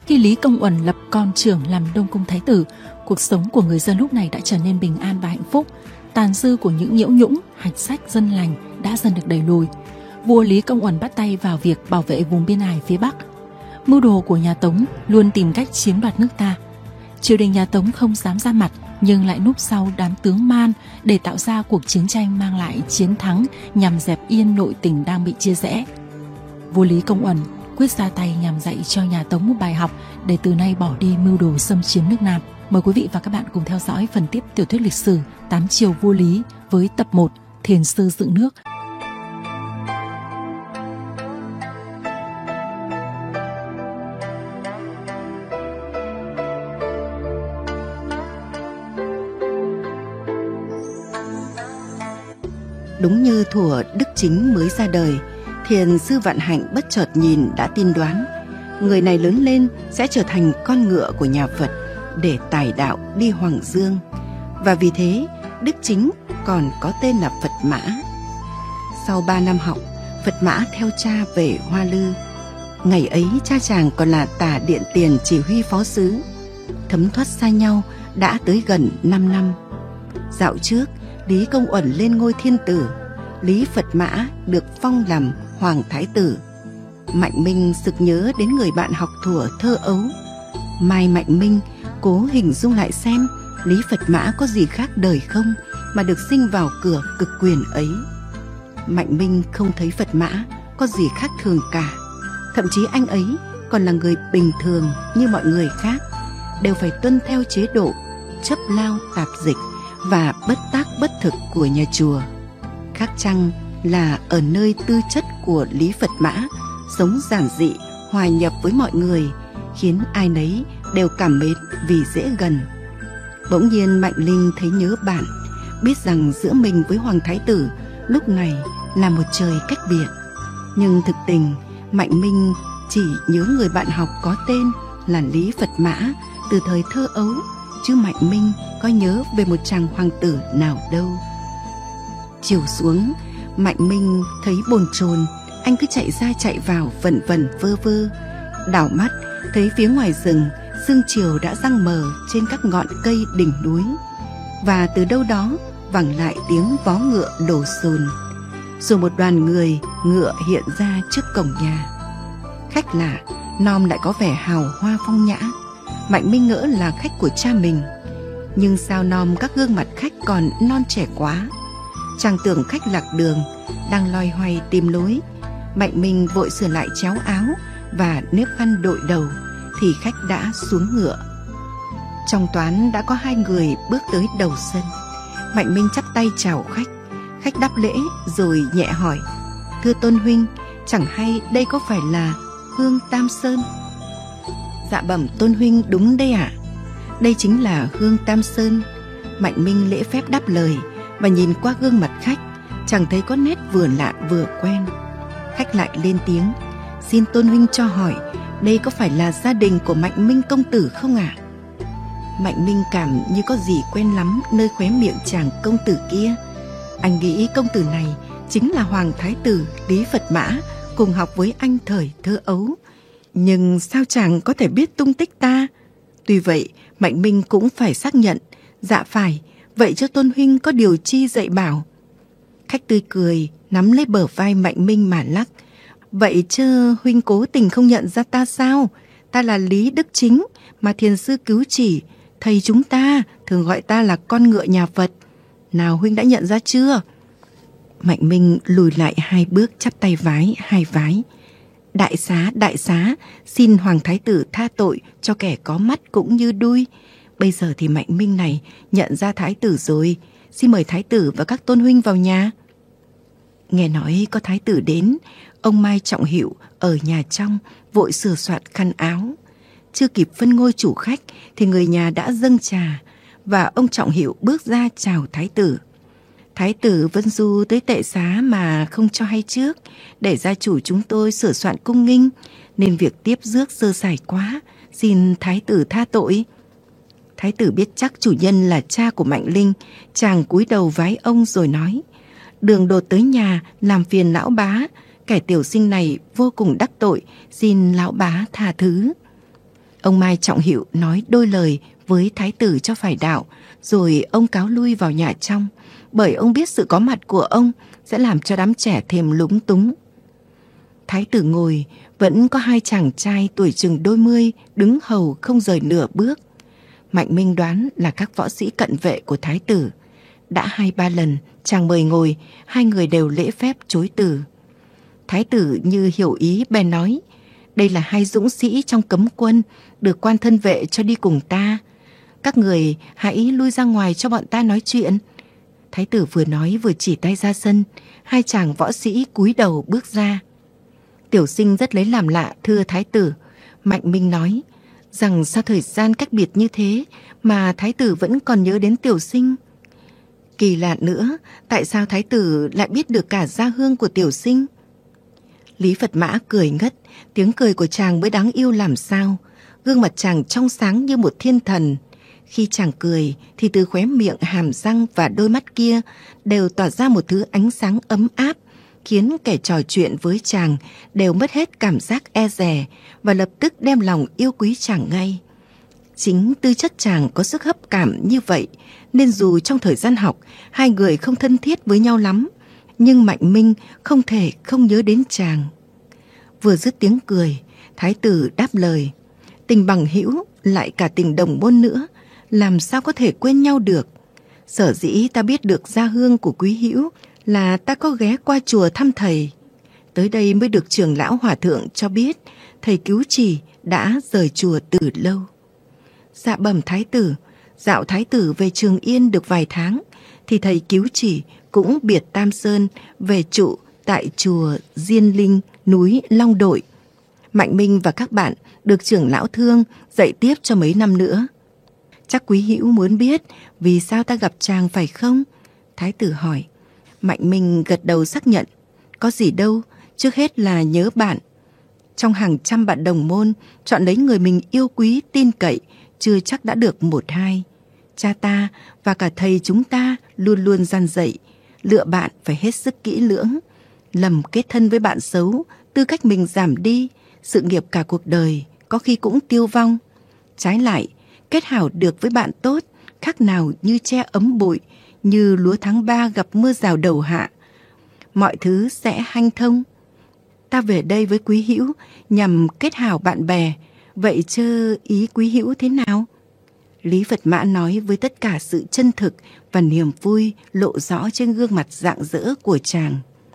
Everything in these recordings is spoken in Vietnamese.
Khi Lý Công Uẩn lập con trưởng làm Đông Cung Thái tử, cuộc sống của người dân lúc này đã trở nên bình an và hạnh phúc. Tàn dư của những nhiễu nhũng, hạch sách dân lành đã dần được đẩy lùi. Vua Lý Công Uẩn bắt tay vào việc bảo vệ vùng biên ải phía Bắc. Mưu đồ của nhà Tống luôn tìm cách chiếm đoạt nước ta. Triều đình nhà Tống không dám ra mặt, nhưng lại núp sau đám tướng Man để tạo ra cuộc chiến tranh mang lại chiến thắng nhằm dẹp yên nội tình đang bị chia rẽ. Vua Lý Công Uẩn quyết ra tay nhằm dạy cho nhà Tống một bài học để từ nay bỏ đi mưu đồ xâm chiếm nước Nam. Mời quý vị và các bạn cùng theo dõi phần tiếp tiểu thuyết lịch sử 8 triều vua Lý với tập 1 Thiền sư dựng nước. Đúng như thuở Đức Chính mới ra đời, Thiền sư Vạn Hạnh bất chợt nhìn đã tiên đoán người này lớn lên sẽ trở thành con ngựa của nhà Phật để tải đạo đi Hoàng Dương. Và vì thế Đức Chính còn có tên là Phật Mã. Sau 3 năm học, Phật Mã theo cha về Hoa Lư. Ngày ấy cha chàng còn là Tả Điện Tiền chỉ huy phó sứ. Thấm thoát xa nhau đã tới gần 5 năm. Dạo trước Lý Công Uẩn lên ngôi thiên tử, Lý Phật Mã được phong làm Hoàng Thái tử. Mạnh Minh sực nhớ đến người bạn học thuở thơ ấu. Mai Mạnh Minh cố hình dung lại xem Lý Phật Mã có gì khác đời không mà được sinh vào cửa cực quyền ấy. Mạnh Minh không thấy Phật Mã có gì khác thường cả. Thậm chí anh ấy còn là người bình thường như mọi người khác, đều phải tuân theo chế độ chấp lao tạp dịch và bất tác bất thực của nhà chùa. Khác chăng là ở nơi tư chất của Lý Phật Mã sống giản dị, hòa nhập với mọi người, khiến ai nấy đều cảm mến vì dễ gần. Bỗng nhiên Mạnh Linh thấy nhớ bạn, biết rằng giữa mình với Hoàng Thái tử lúc này là một trời cách biệt. Nhưng thực tình Mạnh Minh chỉ nhớ người bạn học có tên là Lý Phật Mã từ thời thơ ấu, chứ Mạnh Minh có nhớ về một chàng hoàng tử nào đâu. Chiều xuống, Mạnh Minh thấy bồn chồn, anh cứ chạy ra chạy vào vẩn vẩn vơ vơ. Đảo mắt thấy phía ngoài rừng sương chiều đã giăng mờ trên các ngọn cây đỉnh núi, và từ đâu đó vẳng lại tiếng vó ngựa đổ sồn. Rồi một đoàn người ngựa hiện ra trước cổng nhà. Khách lạ, nom lại có vẻ hào hoa phong nhã. Mạnh Minh ngỡ là khách của cha mình, nhưng sao nom các gương mặt khách còn non trẻ quá. Chàng tưởng khách lạc đường đang loay hoay tìm lối. Mạnh Minh vội sửa lại chéo áo và nếp khăn đội đầu thì khách đã xuống ngựa. Trong toán đã có 2 người bước tới đầu sân. Mạnh Minh chắp tay chào khách. Khách đáp lễ rồi nhẹ hỏi: "Thưa Tôn huynh, chẳng hay đây có phải là Hương Tam Sơn?" "Dạ bẩm Tôn huynh, đúng đây ạ." "Đây chính là Hương Tam Sơn." Mạnh Minh lễ phép đáp lời và nhìn qua gương mặt khách, chẳng thấy có nét vừa lạ vừa quen. Khách lại lên tiếng: "Xin Tôn huynh cho hỏi, đây có phải là gia đình của Mạnh Minh công tử không ạ?" Mạnh Minh cảm như có gì quen lắm nơi khóe miệng chàng công tử kia. Anh nghĩ công tử này chính là Hoàng Thái tử Lý Phật Mã, cùng học với anh thời thơ ấu. Nhưng sao chàng có thể biết tung tích ta? Tuy vậy, Mạnh Minh cũng phải xác nhận: "Dạ phải, vậy cho Tôn huynh có điều chi dạy bảo?" Khách tươi cười, nắm lấy bờ vai Mạnh Minh mà lắc: "Vậy chớ huynh cố tình không nhận ra ta sao? Ta là Lý Đức Chính mà thiền sư cứu chỉ, thầy chúng ta thường gọi ta là con ngựa nhà Phật. Nào huynh đã nhận ra chưa?" Mạnh Minh lùi lại 2 bước, chắp tay vái 2 vái: đại xá, xin Hoàng Thái tử tha tội cho kẻ có mắt cũng như đuôi. Bây giờ thì Mạnh Minh này nhận ra Thái tử rồi, xin mời Thái tử và các tôn huynh vào nhà." Nghe nói có Thái tử đến, ông Mai Trọng Hiệu ở nhà trong vội sửa soạn khăn áo. Chưa kịp phân ngôi chủ khách thì người nhà đã dâng trà, và ông Trọng Hiệu bước ra chào Thái tử. "Thái tử Vân Du tới tệ xá mà không cho hay trước, để gia chủ chúng tôi sửa soạn cung nghinh, nên việc tiếp rước sơ sài quá, xin Thái tử tha tội." Thái tử biết chắc chủ nhân là cha của Mạnh Linh, chàng cúi đầu vái ông rồi nói: "Đường đột tới nhà làm phiền lão bá, kẻ tiểu sinh này vô cùng đắc tội, xin lão bá tha thứ." Ông Mai Trọng Hiệu nói đôi lời với thái tử cho phải đạo, rồi ông cáo lui vào nhà trong, bởi ông biết sự có mặt của ông sẽ làm cho đám trẻ thêm lúng túng. Thái tử ngồi, vẫn có hai chàng trai tuổi chừng đôi mươi đứng hầu không rời nửa bước. Mạnh Minh đoán là các võ sĩ cận vệ của thái tử. Đã 2-3 lần chàng mời ngồi, hai người đều lễ phép chối từ. Thái tử như hiểu ý bèn nói: đây là hai dũng sĩ trong cấm quân, được quan thân vệ cho đi cùng ta. Các người hãy lui ra ngoài cho bọn ta nói chuyện. Thái tử vừa nói vừa chỉ tay ra sân. Hai chàng võ sĩ cúi đầu bước ra. Tiểu sinh rất lấy làm lạ, thưa thái tử. Mạnh Minh nói rằng sao thời gian cách biệt như thế mà thái tử vẫn còn nhớ đến tiểu sinh. Kỳ lạ nữa, tại sao thái tử lại biết được cả gia hương của tiểu sinh? Lý Phật Mã cười ngất, tiếng cười của chàng mới đáng yêu làm sao. Gương mặt chàng trong sáng như một thiên thần. Khi chàng cười thì từ khóe miệng, hàm răng và đôi mắt kia đều tỏa ra một thứ ánh sáng ấm áp, khiến kẻ trò chuyện với chàng đều mất hết cảm giác e dè và lập tức đem lòng yêu quý chàng ngay. Chính tư chất chàng có sức hấp cảm như vậy, nên dù trong thời gian học hai người không thân thiết với nhau lắm, nhưng Mạnh Minh không thể không nhớ đến chàng. Vừa dứt tiếng cười, thái tử đáp lời: tình bằng hữu lại cả tình đồng môn nữa, làm sao có thể quên nhau được. Sở dĩ ta biết được gia hương của quý hữu là ta có ghé qua chùa thăm thầy. Tới đây mới được trưởng lão hòa thượng cho biết thầy Cứu Trì đã rời chùa từ lâu. Dạ bẩm thái tử, dạo thái tử về Trường Yên được vài tháng thì thầy Cứu Trì cũng biệt Tam Sơn về trụ tại chùa Diên Linh, núi Long Đội. Mạnh Minh và các bạn được trưởng lão Thương dạy tiếp cho mấy năm nữa. Chắc quý hữu muốn biết vì sao ta gặp chàng phải không? Thái tử hỏi. Mạnh Minh gật đầu xác nhận. Có gì đâu, trước hết là nhớ bạn. Trong hàng trăm bạn đồng môn, chọn lấy người mình yêu quý tin cậy chưa chắc đã được 1-2. Cha ta và cả thầy chúng ta luôn luôn dăn dạy, lựa bạn phải hết sức kỹ lưỡng. Lầm kết thân với bạn xấu, tư cách mình giảm đi, sự nghiệp cả cuộc đời có khi cũng tiêu vong. Trái lại, kết hảo được với bạn tốt, khác nào như tre ấm bụi, như lúa tháng 3 gặp mưa rào đầu hạ. Mọi thứ sẽ hanh thông. Ta về đây với quý hữu nhằm kết hảo bạn bè, vậy chớ ý quý hữu thế nào? Lý Phật Mã nói với tất cả sự chân thực và niềm vui lộ rõ trên gương mặt rạng rỡ của chàng.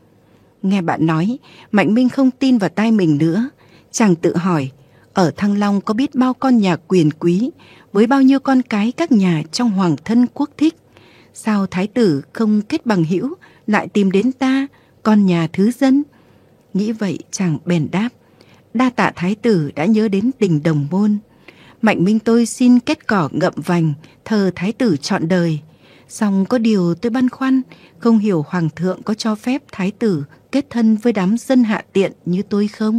Nghe bạn nói, Mạnh Minh không tin vào tai mình nữa. Chàng tự hỏi, ở Thăng Long có biết bao con nhà quyền quý với bao nhiêu con cái các nhà trong hoàng thân quốc thích. Sao thái tử không kết bằng hữu lại tìm đến ta, con nhà thứ dân? Nghĩ vậy chàng bèn đáp: đa tạ thái tử đã nhớ đến tình đồng môn. Mạnh Minh tôi xin kết cỏ ngậm vành, thờ thái tử trọn đời. Song có điều tôi băn khoăn, không hiểu hoàng thượng có cho phép thái tử kết thân với đám dân hạ tiện như tôi không?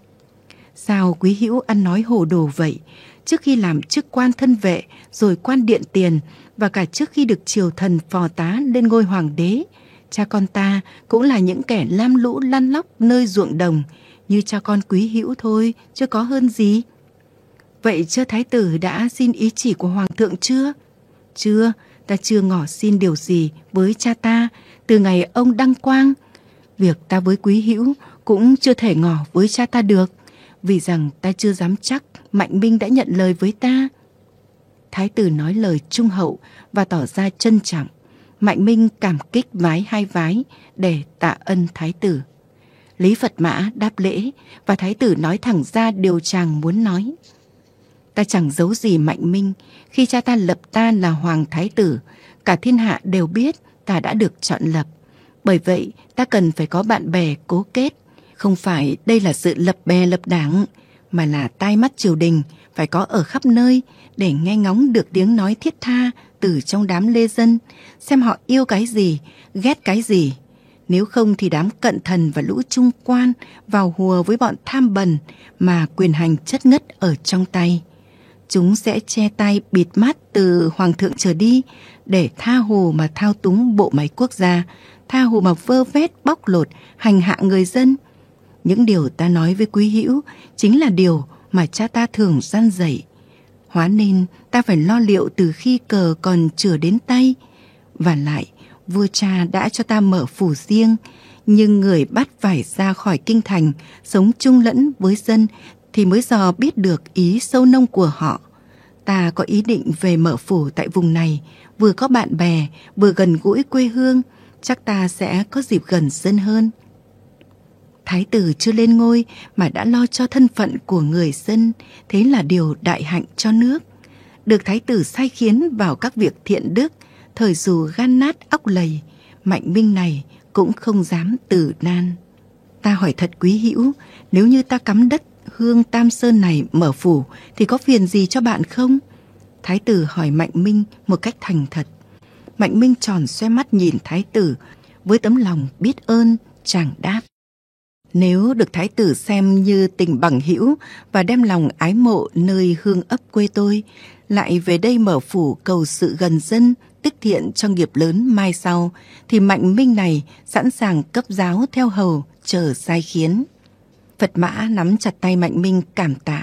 Sao quý hữu ăn nói hồ đồ vậy? Trước khi làm chức quan thân vệ, rồi quan điện tiền, và cả trước khi được triều thần phò tá lên ngôi hoàng đế, cha con ta cũng là những kẻ lam lũ lăn lóc nơi ruộng đồng, như cha con quý hữu thôi, chứ có hơn gì. Vậy chưa thái tử đã xin ý chỉ của hoàng thượng chưa? Chưa, ta chưa ngỏ xin điều gì với cha ta từ ngày ông đăng quang. Việc ta với quý hữu cũng chưa thể ngỏ với cha ta được, vì rằng ta chưa dám chắc Mạnh Minh đã nhận lời với ta. Thái tử nói lời trung hậu và tỏ ra trân trọng. Mạnh Minh cảm kích vái 2 vái để tạ ân thái tử. Lý Phật Mã đáp lễ và thái tử nói thẳng ra điều chàng muốn nói. Ta chẳng giấu gì Mạnh Minh, khi cha ta lập ta là hoàng thái tử, cả thiên hạ đều biết ta đã được chọn lập. Bởi vậy ta cần phải có bạn bè cố kết. Không phải đây là sự lập bè lập đảng, mà là tai mắt triều đình phải có ở khắp nơi để nghe ngóng được tiếng nói thiết tha từ trong đám lê dân, xem họ yêu cái gì, ghét cái gì. Nếu không thì đám cận thần và lũ trung quan vào hùa với bọn tham bần mà quyền hành chất ngất ở trong tay. Chúng sẽ che tay bịt mắt từ hoàng thượng trở đi để tha hồ mà thao túng bộ máy quốc gia, tha hồ mà vơ vét bóc lột, hành hạ người dân. Những điều ta nói với quý hữu chính là điều mà cha ta thường răn dạy. Hóa nên ta phải lo liệu từ khi cờ còn chưa đến tay. Và lại, vua cha đã cho ta mở phủ riêng, nhưng người bắt phải ra khỏi kinh thành, sống chung lẫn với dân thì mới dò biết được ý sâu nông của họ. Ta có ý định về mở phủ tại vùng này, vừa có bạn bè, vừa gần gũi quê hương, chắc ta sẽ có dịp gần dân hơn. Thái tử chưa lên ngôi mà đã lo cho thân phận của người dân, thế là điều đại hạnh cho nước. Được thái tử sai khiến vào các việc thiện đức, thời dù gan nát óc lầy, Mạnh Minh này cũng không dám từ nan. Ta hỏi thật quý hữu, nếu như ta cắm đất hương Tam Sơn này mở phủ thì có phiền gì cho bạn không? Thái tử hỏi Mạnh Minh một cách thành thật. Mạnh Minh tròn xoe mắt nhìn thái tử, với tấm lòng biết ơn chàng đáp: nếu được thái tử xem như tình bằng hữu và đem lòng ái mộ nơi hương ấp quê tôi, lại về đây mở phủ cầu sự gần dân, tích thiện cho nghiệp lớn mai sau, thì Mạnh Minh này sẵn sàng cấp giáo theo hầu, chờ sai khiến. Phật Mã nắm chặt tay Mạnh Minh cảm tạ.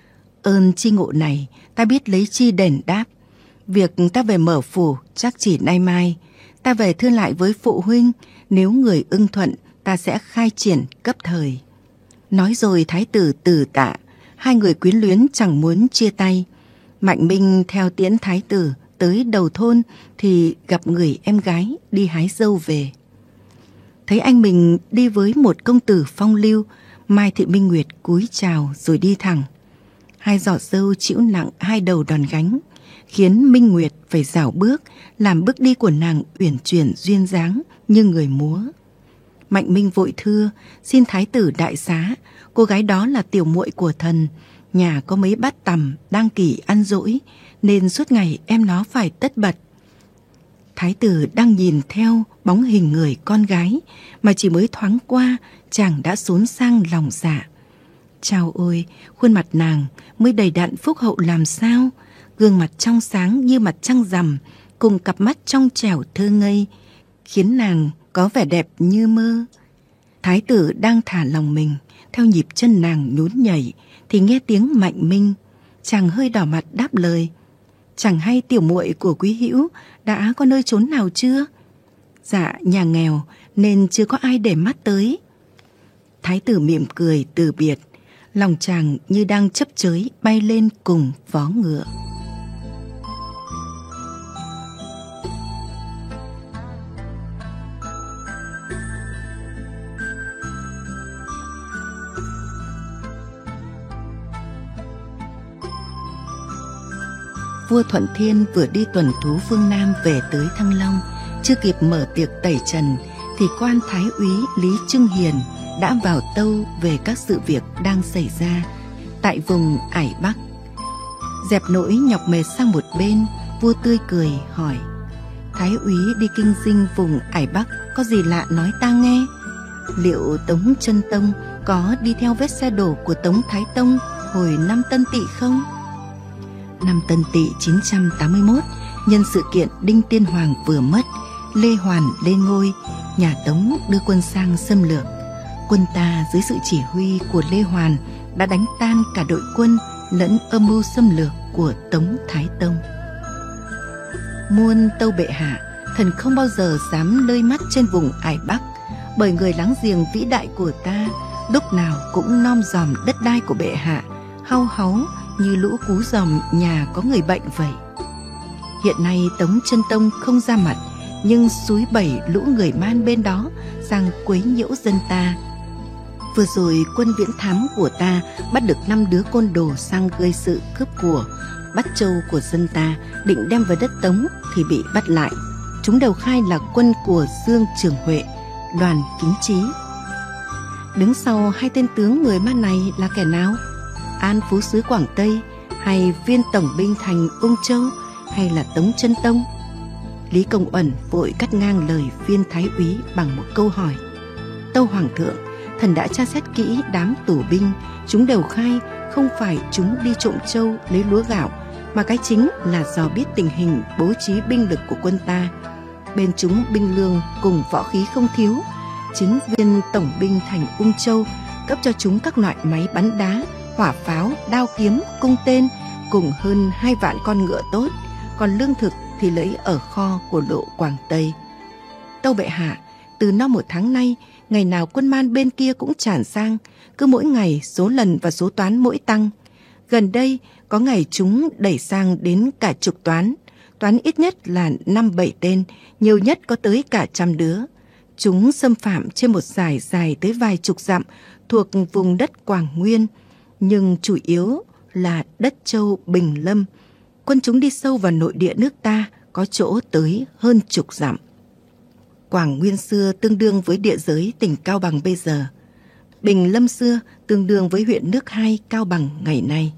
Ơn chi ngộ này ta biết lấy chi đền đáp. Việc ta về mở phủ chắc chỉ nay mai. Ta về thưa lại với phụ huynh, nếu người ưng thuận ta sẽ khai triển cấp thời. Nói rồi thái tử từ tạ, hai người quyến luyến chẳng muốn chia tay. Mạnh Minh theo tiễn thái tử tới đầu thôn thì gặp người em gái đi hái dâu về. Thấy anh mình đi với một công tử phong lưu, Mai Thị Minh Nguyệt cúi chào rồi đi thẳng. Hai giỏ dâu chịu nặng hai đầu đòn gánh, khiến Minh Nguyệt phải rảo bước, làm bước đi của nàng uyển chuyển duyên dáng như người múa. Mạnh Minh vội thưa, xin thái tử đại xá, cô gái đó là tiểu muội của thần, nhà có mấy bát tằm đang kỳ ăn dỗi, nên suốt ngày em nó phải tất bật. Thái tử đang nhìn theo bóng hình người con gái, mà chỉ mới thoáng qua, chàng đã xốn sang lòng dạ. Chao ôi, khuôn mặt nàng mới đầy đặn phúc hậu làm sao, gương mặt trong sáng như mặt trăng rằm, cùng cặp mắt trong trẻo thơ ngây, khiến nàng có vẻ đẹp như mơ. Thái tử đang thả lòng mình, theo nhịp chân nàng nhún nhảy, thì nghe tiếng Mạnh Minh. Chàng hơi đỏ mặt đáp lời: chẳng hay tiểu muội của quý hữu đã có nơi trốn nào chưa? Dạ, nhà nghèo nên chưa có ai để mắt tới. Thái tử mỉm cười từ biệt, lòng chàng như đang chấp chới bay lên cùng vó ngựa. Vua Thuận Thiên vừa đi tuần thú phương Nam về tới Thăng Long, chưa kịp mở tiệc tẩy trần thì quan thái úy Lý Trưng Hiền đã vào tâu về các sự việc đang xảy ra tại vùng Ải Bắc. Dẹp nỗi nhọc mệt sang một bên, vua tươi cười hỏi: thái úy đi kinh dinh vùng Ải Bắc có gì lạ nói ta nghe? Liệu Tống Chân Tông có đi theo vết xe đổ của Tống Thái Tông hồi năm Tân Tỵ không? Năm Tân Tỵ 981, nhân sự kiện Đinh Tiên Hoàng vừa mất, Lê Hoàn lên ngôi, nhà Tống đưa quân sang xâm lược. Quân ta dưới sự chỉ huy của Lê Hoàn đã đánh tan cả đội quân lẫn âm mưu xâm lược của Tống Thái Tông. Muôn tâu bệ hạ, thần không bao giờ dám lơi mắt trên vùng Ải Bắc, bởi người láng giềng vĩ đại của ta lúc nào cũng nom dòm đất đai của bệ hạ, hau háu như lũ cú dòm nhà có người bệnh vậy. Hiện nay Tống Chân Tông không ra mặt, nhưng xúi bẩy lũ người man bên đó sang quấy nhiễu dân ta. Vừa rồi quân viễn thám của ta bắt được 5 đứa côn đồ sang gây sự cướp của, bắt trâu của dân ta, định đem về đất Tống thì bị bắt lại. Chúng đều khai là quân của Dương Trường Huệ, Đoàn Kính Trí. Đứng sau hai tên tướng người man này là kẻ nào? An Phú sứ Quảng Tây, hay viên tổng binh thành Ung Châu, hay là Tống Chân Tông? Lý Công Uẩn vội cắt ngang lời viên thái úy bằng một câu hỏi: tâu hoàng thượng, thần đã tra xét kỹ đám tù binh, chúng đều khai không phải chúng đi trộm trâu lấy lúa gạo, mà cái chính là do biết tình hình bố trí binh lực của quân ta. Bên chúng binh lương cùng võ khí không thiếu. Chính viên tổng binh thành Ung Châu cấp cho chúng các loại máy bắn đá, hỏa pháo, đao kiếm, cung tên cùng hơn 2 vạn con ngựa tốt, còn lương thực thì lấy ở kho của lộ Quảng Tây. Tâu bệ hạ, từ năm 1 tháng nay, ngày nào quân man bên kia cũng tràn sang, cứ mỗi ngày số lần và số toán mỗi tăng. Gần đây có ngày chúng đẩy sang đến cả chục toán ít nhất là 5-7 tên, nhiều nhất có tới cả 100 đứa. Chúng xâm phạm trên một dải dài tới vài chục dặm thuộc vùng đất Quảng Nguyên, nhưng chủ yếu là đất Châu Bình Lâm. Quân chúng đi sâu vào nội địa nước ta, có chỗ tới hơn chục dặm. Quảng Nguyên xưa tương đương với địa giới tỉnh Cao Bằng bây giờ. Bình Lâm xưa tương đương với huyện nước Hai Cao Bằng ngày nay.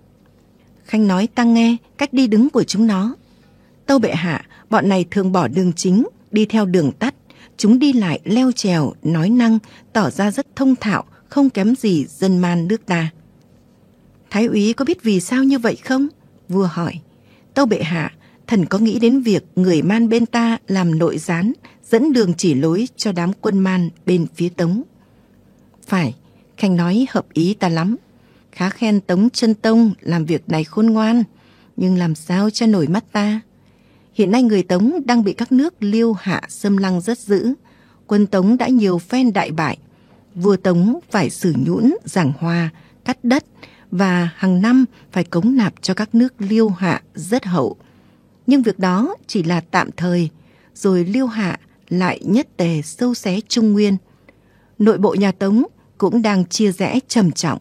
Khanh nói ta nghe cách đi đứng của chúng nó. Tâu bệ hạ, bọn này thường bỏ đường chính, đi theo đường tắt. Chúng đi lại leo trèo, nói năng, tỏ ra rất thông thạo, không kém gì dân man nước ta. Thái úy có biết vì sao như vậy không? Vua hỏi. Tâu bệ hạ, thần có nghĩ đến việc người man bên ta làm nội gián, dẫn đường chỉ lối cho đám quân man bên phía Tống. Phải, Khanh nói hợp ý ta lắm. Khá khen Tống Chân Tông làm việc này khôn ngoan, nhưng làm sao cho nổi mắt ta. Hiện nay người Tống đang bị các nước Liêu Hạ xâm lăng rất dữ. Quân Tống đã nhiều phen đại bại. Vua Tống phải xử nhũn, giảng hòa, cắt đất và hàng năm phải cống nạp cho các nước Liêu Hạ rất hậu. Nhưng việc đó chỉ là tạm thời, rồi Liêu Hạ lại nhất tề sâu xé Trung Nguyên. Nội bộ nhà Tống cũng đang chia rẽ trầm trọng.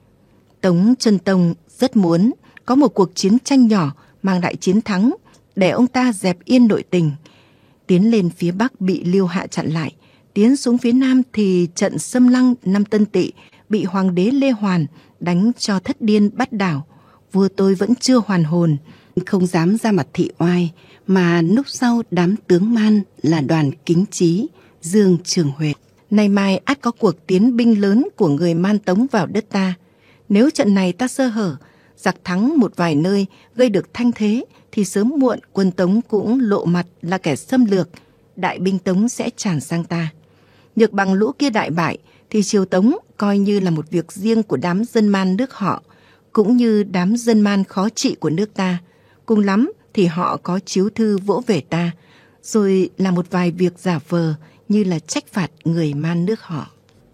Tống Chân Tông rất muốn có một cuộc chiến tranh nhỏ mang lại chiến thắng để ông ta dẹp yên nội tình. Tiến lên phía Bắc bị Liêu Hạ chặn lại, tiến xuống phía Nam thì trận xâm lăng năm Tân Tỵ bị Hoàng đế Lê Hoàn đánh cho thất điên bắt đảo. Vua tôi vẫn chưa hoàn hồn, không dám ra mặt thị oai, mà núp sau đám tướng man là Đoàn Kính Chí, Dương Trường Huệ. Nay mai ắt có cuộc tiến binh lớn của người Man Tống vào đất ta. Nếu trận này ta sơ hở, giặc thắng một vài nơi gây được thanh thế, thì sớm muộn quân Tống cũng lộ mặt là kẻ xâm lược, đại binh Tống sẽ tràn sang ta. Nhược bằng lũ kia đại bại, thì triều Tống coi như là một việc riêng của đám dân man nước họ, cũng như đám dân man khó trị của nước ta. Cùng lắm thì họ có chiếu thư vỗ về ta, rồi là một vài việc giả vờ như là trách phạt người man nước họ.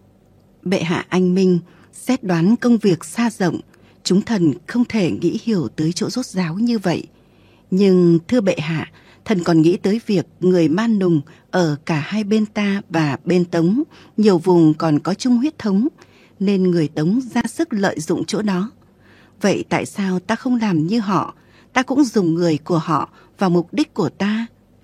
Bệ hạ anh minh, xét đoán công việc xa rộng, chúng thần không thể nghĩ hiểu tới chỗ rốt ráo như vậy. Nhưng thưa bệ hạ, thần còn nghĩ tới việc người Man Nùng ở cả hai bên ta và bên Tống, nhiều vùng còn có chung huyết thống, nên người Tống ra sức lợi dụng chỗ đó. Vậy tại sao ta không làm như họ, ta cũng dùng người của họ vào mục đích của ta?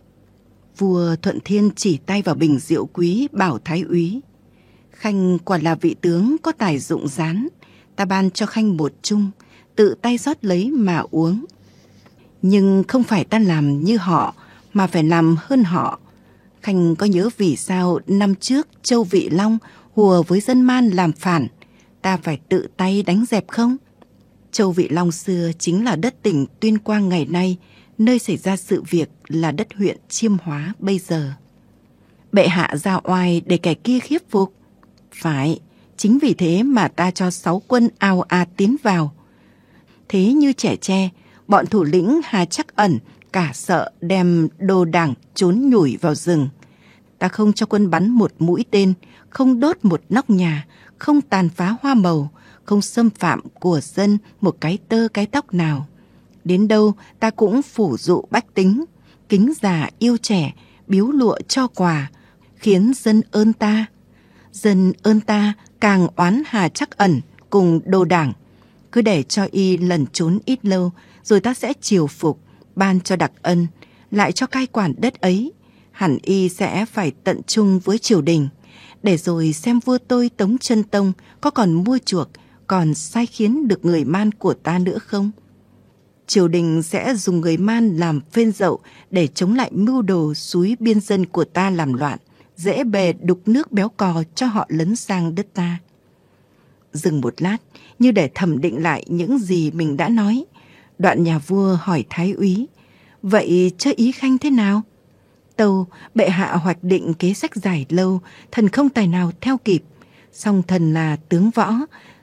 Vua Thuận Thiên chỉ tay vào bình rượu quý bảo thái úy. Khanh quả là vị tướng có tài dụng rán, ta ban cho Khanh một chung, tự tay rót lấy mà uống. Nhưng không phải ta làm như họ, mà phải làm hơn họ. Khanh có nhớ vì sao năm trước Châu Vị Long hùa với dân man làm phản, ta phải tự tay đánh dẹp không? Châu Vị Long xưa chính là đất tỉnh Tuyên Quang ngày nay, nơi xảy ra sự việc là đất huyện Chiêm Hóa bây giờ. Bệ hạ ra oai để kẻ kia khiếp phục. Phải, chính vì thế mà ta cho 6 quân ào ạt tiến vào. Thế như trẻ tre, bọn thủ lĩnh Hà Trắc Ẩn cả sợ đem đồ đảng trốn nhủi vào rừng. Ta không cho quân bắn một mũi tên, không đốt một nóc nhà, không tàn phá hoa màu, không xâm phạm của dân một cái tơ cái tóc nào. Đến đâu ta cũng phủ dụ bách tính, kính già yêu trẻ, biếu lụa cho quà, khiến dân ơn ta. Dân ơn ta càng oán Hà Trắc Ẩn cùng đồ đảng. Cứ để cho y lẩn trốn ít lâu, rồi ta sẽ chiều phục, ban cho đặc ân, lại cho cai quản đất ấy. Hẳn y sẽ phải tận chung với triều đình, để rồi xem vua tôi Tống Chân Tông có còn mua chuộc, còn sai khiến được người man của ta nữa không? Triều đình sẽ dùng người man làm phên dậu để chống lại mưu đồ xúi biên dân của ta làm loạn, dễ bề đục nước béo cò cho họ lấn sang đất ta. Dừng một lát, như để thẩm định lại những gì mình đã nói, đoạn nhà vua hỏi thái úy, vậy chớ ý Khanh thế nào? Tâu, bệ hạ hoạch định kế sách dài lâu, thần không tài nào theo kịp. Song thần là tướng võ,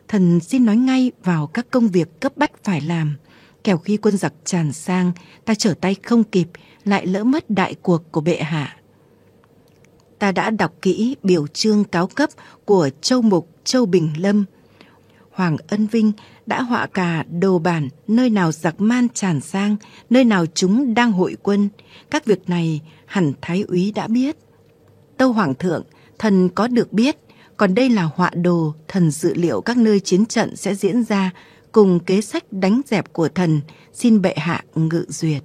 thần xin nói ngay vào các công việc cấp bách phải làm, kẻo khi quân giặc tràn sang, ta trở tay không kịp, lại lỡ mất đại cuộc của bệ hạ. Ta đã đọc kỹ biểu chương cáo cấp của Châu Mục Châu Bình Lâm. Hoàng Ân Vinh đã họa cả đồ bản nơi nào giặc man tràn sang, nơi nào chúng đang hội quân. Các việc này hẳn Thái úy đã biết. Tâu Hoàng thượng, thần có được biết, còn đây là họa đồ thần dự liệu các nơi chiến trận sẽ diễn ra, cùng kế sách đánh dẹp của thần, xin bệ hạ ngự duyệt.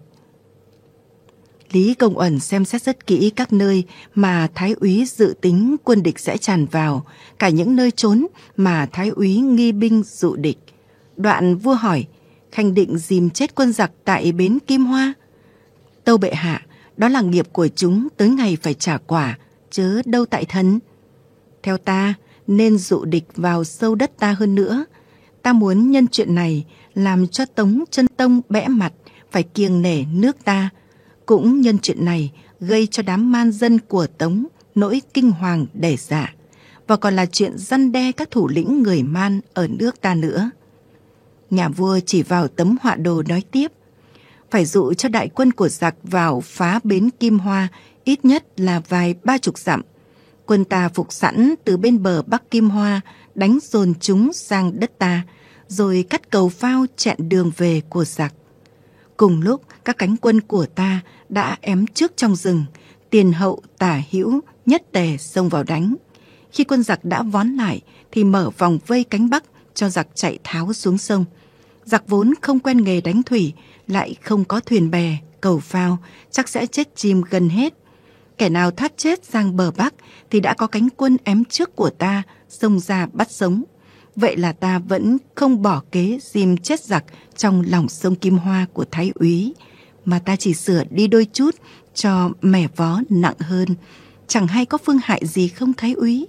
Lý Công Uẩn xem xét rất kỹ các nơi mà Thái úy dự tính quân địch sẽ tràn vào, cả những nơi trốn mà Thái úy nghi binh dụ địch. Đoạn vua hỏi, Khanh định dìm chết quân giặc tại bến Kim Hoa? Tâu bệ hạ, đó là nghiệp của chúng, tới ngày phải trả quả, chớ đâu tại thần. Theo ta, nên dụ địch vào sâu đất ta hơn nữa. Ta muốn nhân chuyện này làm cho Tống Chân Tông bẽ mặt, phải kiêng nể nước ta. Cũng nhân chuyện này gây cho đám man dân của Tống nỗi kinh hoàng đẻ dạ, và còn là chuyện răn đe các thủ lĩnh người man ở nước ta nữa. Nhà vua chỉ vào tấm họa đồ nói tiếp, phải dụ cho đại quân của giặc vào phá bến Kim Hoa, ít nhất là vài 30 dặm. Quân ta phục sẵn từ bên bờ Bắc Kim Hoa, đánh dồn chúng sang đất ta, rồi cắt cầu phao chặn đường về của giặc. Cùng lúc, các cánh quân của ta đã ém trước trong rừng, tiền hậu tả hữu nhất tề xông vào đánh. Khi quân giặc đã vón lại thì mở vòng vây cánh Bắc cho giặc chạy tháo xuống sông. Giặc vốn không quen nghề đánh thủy, lại không có thuyền bè, cầu phao, chắc sẽ chết chìm gần hết. Kẻ nào thoát chết sang bờ Bắc thì đã có cánh quân ém trước của ta xông ra bắt sống. Vậy là ta vẫn không bỏ kế dìm chết giặc trong lòng sông Kim Hoa của Thái úy, mà ta chỉ sửa đi đôi chút cho mẻ vó nặng hơn. Chẳng hay có phương hại gì không Thái úy?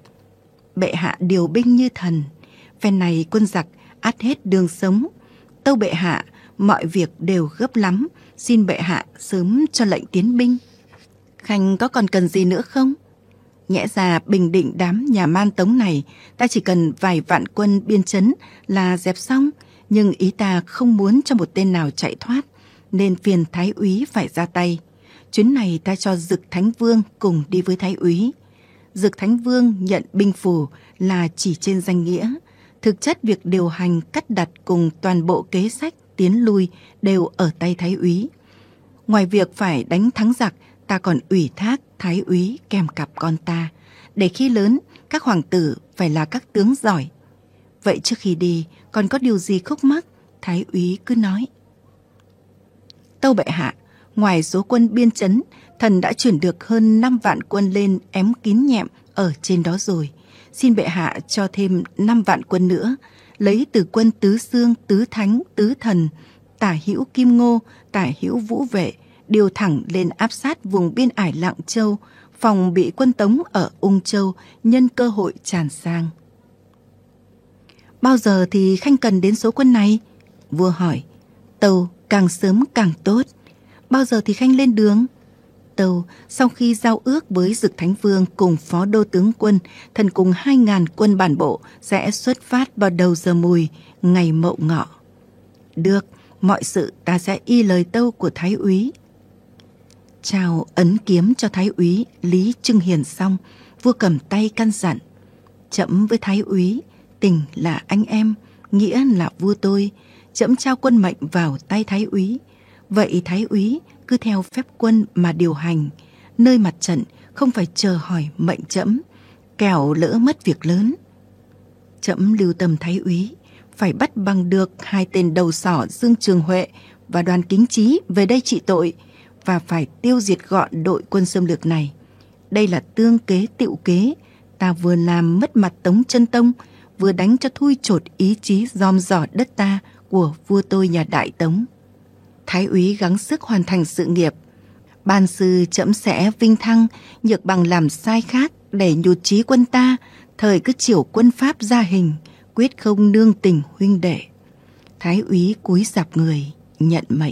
Bệ hạ điều binh như thần, phen này quân giặc ắt hết đường sống. Tâu bệ hạ, mọi việc đều gấp lắm, xin bệ hạ sớm cho lệnh tiến binh. Khanh có còn cần gì nữa không? Nhẽ ra bình định đám nhà man Tống này, ta chỉ cần vài vạn quân biên chấn là dẹp xong, nhưng ý ta không muốn cho một tên nào chạy thoát, nên phiền Thái úy phải ra tay. Chuyến này ta cho Dực Thánh Vương cùng đi với Thái úy. Dực Thánh Vương nhận binh phù là chỉ trên danh nghĩa, thực chất việc điều hành cắt đặt cùng toàn bộ kế sách tiến lui đều ở tay Thái úy. Ngoài việc phải đánh thắng giặc, ta còn ủy thác Thái úy kèm cặp con ta, để khi lớn các hoàng tử phải là các tướng giỏi. Vậy trước khi đi còn có điều gì khúc mắc, Thái úy cứ nói. Tâu bệ hạ, ngoài số quân biên chấn, thần đã chuyển được hơn 5 vạn quân lên ém kín nhẹm ở trên đó rồi. Xin bệ hạ cho thêm 5 vạn quân nữa, lấy từ quân Tứ Xương, Tứ Thánh, Tứ Thần, tả hữu Kim Ngô, tả hữu Vũ Vệ, điều thẳng lên áp sát vùng biên ải Lạng Châu, phòng bị quân Tống ở Ung Châu nhân cơ hội tràn sang. Bao giờ thì Khanh cần đến số quân này? Vua hỏi. Tâu, càng sớm càng tốt. Bao giờ thì Khanh lên đường? Tâu, sau khi giao ước với Dực Thánh Vương cùng phó đô tướng quân, thần cùng 2.000 quân bản bộ sẽ xuất phát vào đầu giờ mùi, ngày Mậu Ngọ. Được, mọi sự ta sẽ y lời tâu của Thái úy. Trao ấn kiếm cho Thái úy Lý Trưng Hiền xong, vua cầm tay căn dặn. Trẫm với Thái úy, tình là anh em, nghĩa là vua tôi. Trẫm trao quân mệnh vào tay Thái úy. Vậy Thái úy cứ theo phép quân mà điều hành, nơi mặt trận không phải chờ hỏi mệnh trẫm, kẻo lỡ mất việc lớn. Trẫm lưu tâm Thái úy, phải bắt bằng được 2 tên đầu sỏ Dương Trường Huệ và Đoàn Kính Chí về đây trị tội, và phải tiêu diệt gọn đội quân xâm lược này. Đây là tương kế tựu kế, ta vừa làm mất mặt Tống Chân Tông, vừa đánh cho thui chột ý chí dòm dò đất ta của vua tôi nhà Đại Tống. Thái úy gắng sức hoàn thành sự nghiệp. Ban sư trẫm sẽ vinh thăng, nhược bằng làm sai khác để nhụt chí quân ta, thời cứ chiểu quân Pháp ra hình, quyết không nương tình huynh đệ. Thái úy cúi rạp người, nhận mệnh.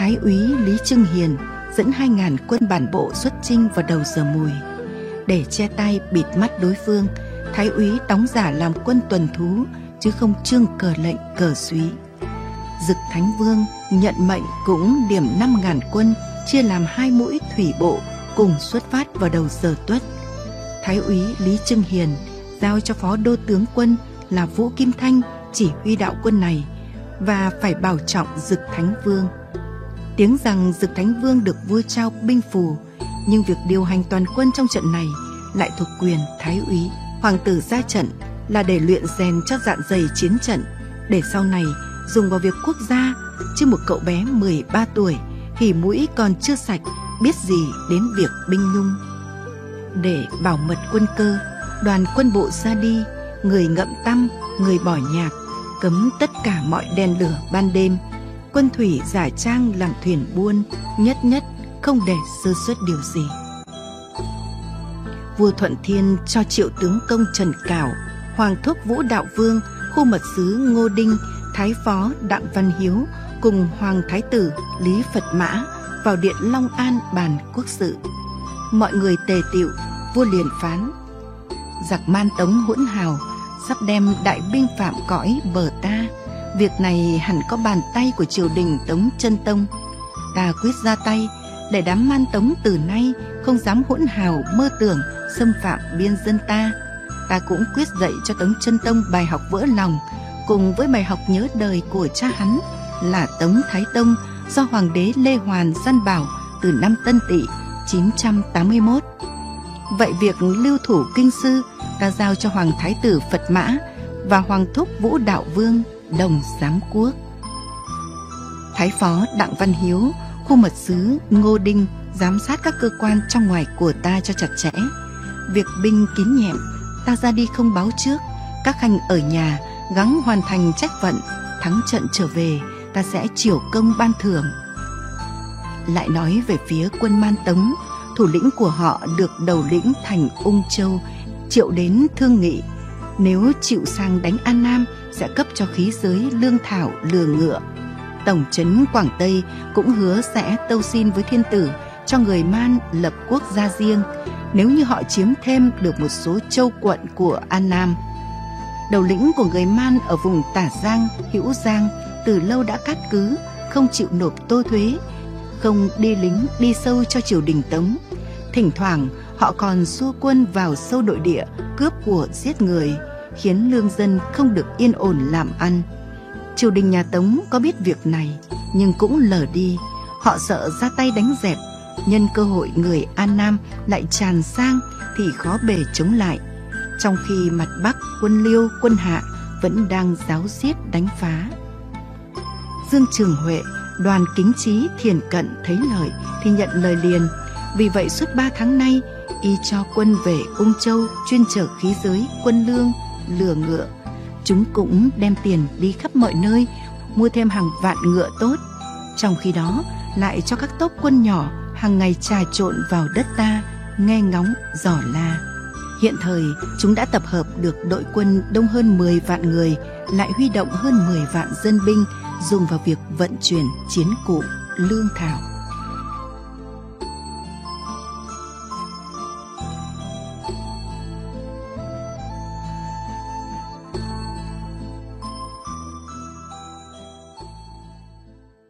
Thái úy Lý Trưng Hiền dẫn 2.000 quân bản bộ xuất chinh vào đầu giờ mùi. Để che tay bịt mắt đối phương, Thái úy đóng giả làm quân tuần thú chứ không trương cờ lệnh cờ súy. Dực Thánh Vương nhận mệnh cũng điểm 5.000 quân chia làm 2 mũi thủy bộ cùng xuất phát vào đầu giờ tuất. Thái úy Lý Trưng Hiền giao cho phó đô tướng quân là Vũ Kim Thanh chỉ huy đạo quân này và phải bảo trọng Dực Thánh Vương. Tiếng rằng Dực Thánh Vương được vua trao binh phù, nhưng việc điều hành toàn quân trong trận này lại thuộc quyền Thái úy. Hoàng tử ra trận là để luyện rèn cho dạn dày chiến trận, để sau này dùng vào việc quốc gia, chứ một cậu bé 13 tuổi thì mũi còn chưa sạch, biết gì đến việc binh nhung. Để bảo mật quân cơ, đoàn quân bộ ra đi, người ngậm tăm, người bỏ nhạc, cấm tất cả mọi đèn lửa ban đêm. Quân thủy giả trang làm thuyền buôn, nhất không để sơ suất điều gì. Vua Thuận Thiên cho Triệu tướng công Trần Cảo, Hoàng thúc Vũ Đạo Vương, khu mật sứ Ngô Đinh, Thái phó Đặng Văn Hiếu cùng Hoàng thái tử Lý Phật Mã vào điện Long An bàn quốc sự. Mọi người tề tựu, vua liền phán: giặc Man Tống hỗn hào sắp đem đại binh phạm cõi bờ ta. Việc này hẳn có bàn tay của triều đình Tống Chân Tông. Ta quyết ra tay để đám Man Tống từ nay không dám hỗn hào mơ tưởng xâm phạm biên dân ta. Ta cũng quyết dạy cho Tống Chân Tông bài học vỡ lòng, cùng với bài học nhớ đời của cha hắn là Tống Thái Tông do Hoàng đế Lê Hoàn gian bảo từ năm Tân Tỵ 981. Vậy việc lưu thủ kinh sư ta giao cho Hoàng thái tử Phật Mã và Hoàng thúc Vũ Đạo Vương đồng giám quốc. Thái phó Đặng Văn Hiếu, khu mật sứ Ngô Đinh giám sát các cơ quan trong ngoài của ta cho chặt chẽ. Việc binh kín nhẹm, ta ra đi không báo trước. Các khanh ở nhà gắng hoàn thành trách phận, thắng trận trở về ta sẽ chiểu công ban thưởng. Lại nói về phía quân Man Tống, thủ lĩnh của họ được đầu lĩnh thành Ung Châu triệu đến thương nghị, nếu chịu sang đánh An Nam sẽ cấp cho khí giới lương thảo lừa ngựa. Tổng trấn Quảng Tây cũng hứa sẽ tâu xin với thiên tử cho người Man lập quốc gia riêng nếu như họ chiếm thêm được một số châu quận của An Nam. Đầu lĩnh của người Man ở vùng Tả Giang, Hữu Giang từ lâu đã cát cứ, không chịu nộp tô thuế, không đi lính đi sâu cho triều đình Tống. Thỉnh thoảng họ còn xua quân vào sâu nội địa, cướp của giết người, khiến lương dân không được yên ổn làm ăn. Triều đình nhà Tống có biết việc này nhưng cũng lờ đi. Họ sợ ra tay đánh dẹp, nhân cơ hội người An Nam lại tràn sang thì khó bề chống lại. Trong khi mặt Bắc quân Liêu, quân Hạ vẫn đang ráo riết đánh phá. Dương Trường Huệ, Đoàn Kính Trí, Thiền Cận thấy lợi thì nhận lời liền. Vì vậy suốt 3 tháng nay, y cho quân về Ung Châu chuyên chở khí giới, quân lương, lừa ngựa. Chúng cũng đem tiền đi khắp mọi nơi, mua thêm hàng vạn ngựa tốt. Trong khi đó, lại cho các tốp quân nhỏ hàng ngày trà trộn vào đất ta, nghe ngóng, dò la. Hiện thời, chúng đã tập hợp được đội quân đông hơn 10 vạn người, lại huy động hơn 10 vạn dân binh dùng vào việc vận chuyển chiến cụ, lương thảo.